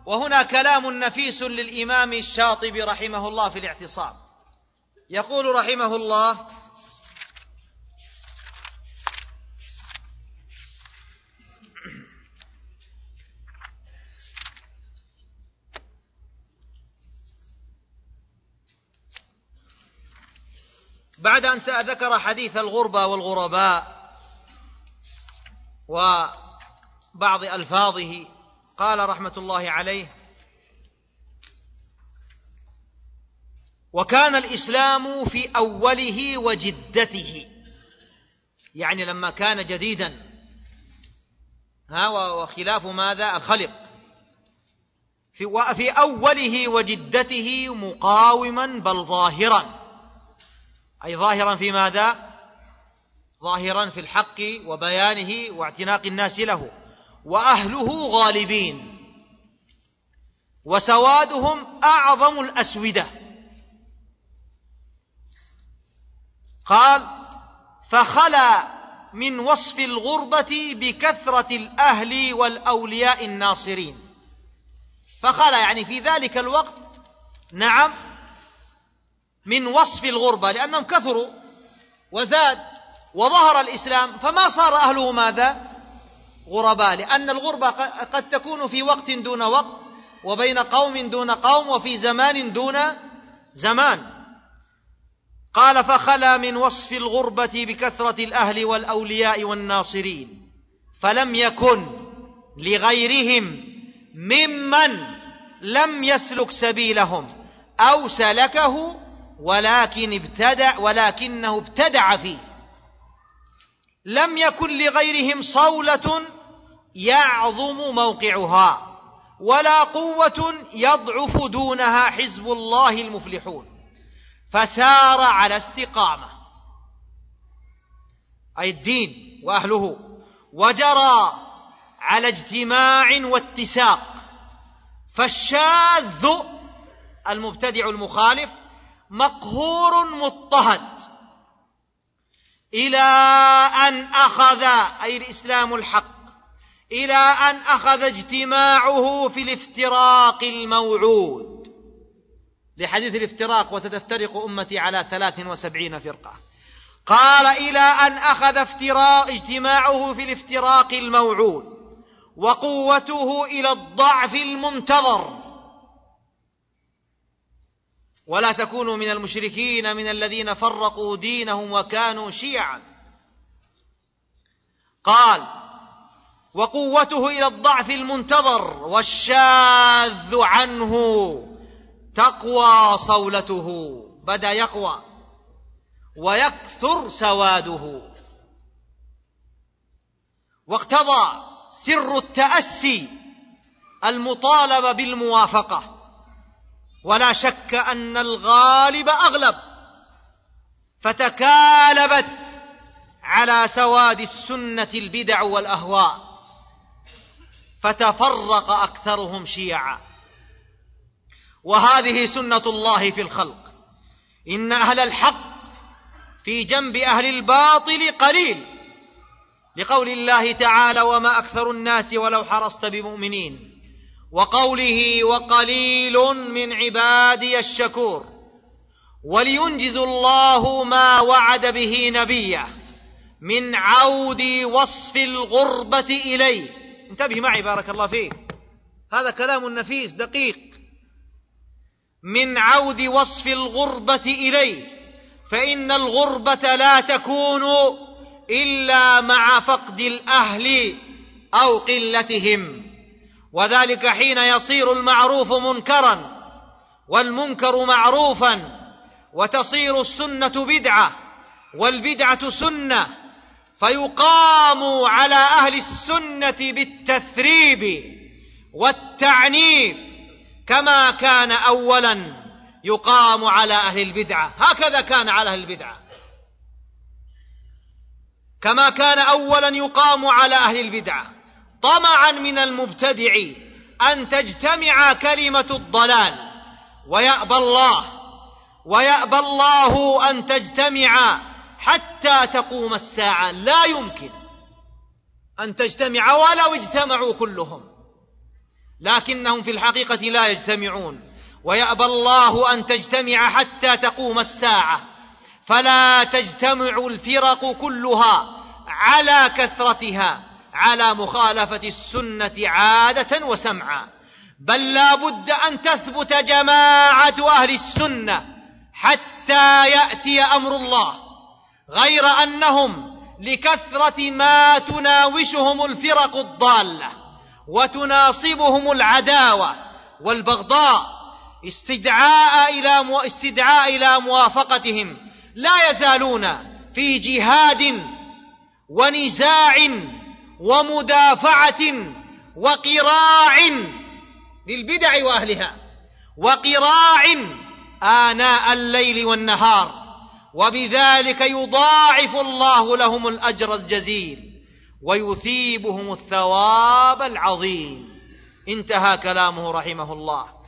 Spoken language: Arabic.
وهنا كلام نفيس للإمام الشاطبي رحمه الله في الاعتصام. يقول رحمه الله: بعد أن ذكر حديث الغربة والغرباء وبعض ألفاظه، قال رحمة الله عليه: وكان الإسلام في أوله وجدته، يعني لما كان جديدا، وخلاف ماذا؟ الخلق. في أوله وجدته مقاوما بل ظاهرا، أي ظاهرا في ماذا؟ ظاهرا في الحق وبيانه واعتناق الناس له، وأهله غالبين، وسوادهم أعظم الأسودة. قال: فخلا من وصف الغربة بكثرة الأهل والأولياء الناصرين. فخلا يعني في ذلك الوقت، نعم، من وصف الغربة، لأنهم كثروا وزاد وظهر الإسلام، فما صار أهله ماذا؟ غرباء، لأن الغربة قد تكون في وقت دون وقت، وبين قوم دون قوم، وفي زمان دون زمان. قال: فخلا من وصف الغربة بكثرة الأهل والأولياء والناصرين، فلم يكن لغيرهم ممن لم يسلك سبيلهم أو سلكه ولكنه ابتدع فيه. لم يكن لغيرهم صولة يعظم موقعها، ولا قوة يضعف دونها حزب الله المفلحون، فسار على استقامة، أي الدين وأهله، وجرى على اجتماع واتساق. فالشاذ المبتدع المخالف مقهور مضطهد إلى أن أخذ، أي الإسلام الحق، إلى أن أخذ اجتماعه في الافتراق الموعود، لحديث الافتراق: وستفترق أمتي على 73 فرقة. قال: إلى أن أخذ اجتماعه في الافتراق الموعود، وقوته إلى الضعف المنتظر. ولا تكونوا من المشركين من الذين فرقوا دينهم وكانوا شيعا. قال: وقوته إلى الضعف المنتظر، والشاذ عنه تقوى صولته، بدأ يقوى ويكثر سواده. واقتضى سر التأسي المطالبة بالموافقة، ولا شك أن الغالب أغلب، فتكالبت على سواد السنة البدع والأهواء، فتفرق أكثرهم شيعا. وهذه سنة الله في الخلق، إن أهل الحق في جنب أهل الباطل قليل، لقول الله تعالى: وما أكثر الناس ولو حرصت بمؤمنين، وقوله: وقليل من عبادي الشكور. ولينجز الله ما وعد به نبيه من عود وصف الغربة إليه. انتبه معي بارك الله فيك، هذا كلام نفيس دقيق. من عود وصف الغربة إليه، فإن الغربة لا تكون إلا مع فقد الأهل أو قلتهم، وذلك حين يصير المعروف منكرا والمنكر معروفا، وتصير السنة بدعة والبدعة سنة، فيقام على أهل السنة بالتثريب والتعنيف، كما كان أولا يقام على أهل البدعة. هكذا كان على أهل البدعة، كما كان أولا يقام على أهل البدعة، طمعا من المبتدع أن تجتمع كلمة الضلال، ويأبى الله أن تجتمع حتى تقوم الساعة. لا يمكن أن تجتمع ولو اجتمعوا كلهم، لكنهم في الحقيقة لا يجتمعون. ويأبى الله أن تجتمع حتى تقوم الساعة، فلا تجتمع الفرق كلها على كثرتها على مخالفة السنة عادة وسمعا، بل لا بد أن تثبت جماعة أهل السنة حتى يأتي أمر الله، غير أنهم لكثرة ما تناوشهم الفرق الضالة وتناصبهم العداوة والبغضاء استدعاء إلى موافقتهم، لا يزالون في جهاد ونزاع ومدافعة وقراع للبدع وأهلها، وقراع آناء الليل والنهار، وبذلك يضاعف الله لهم الأجر الجزيل ويثيبهم الثواب العظيم. انتهى كلامه رحمه الله.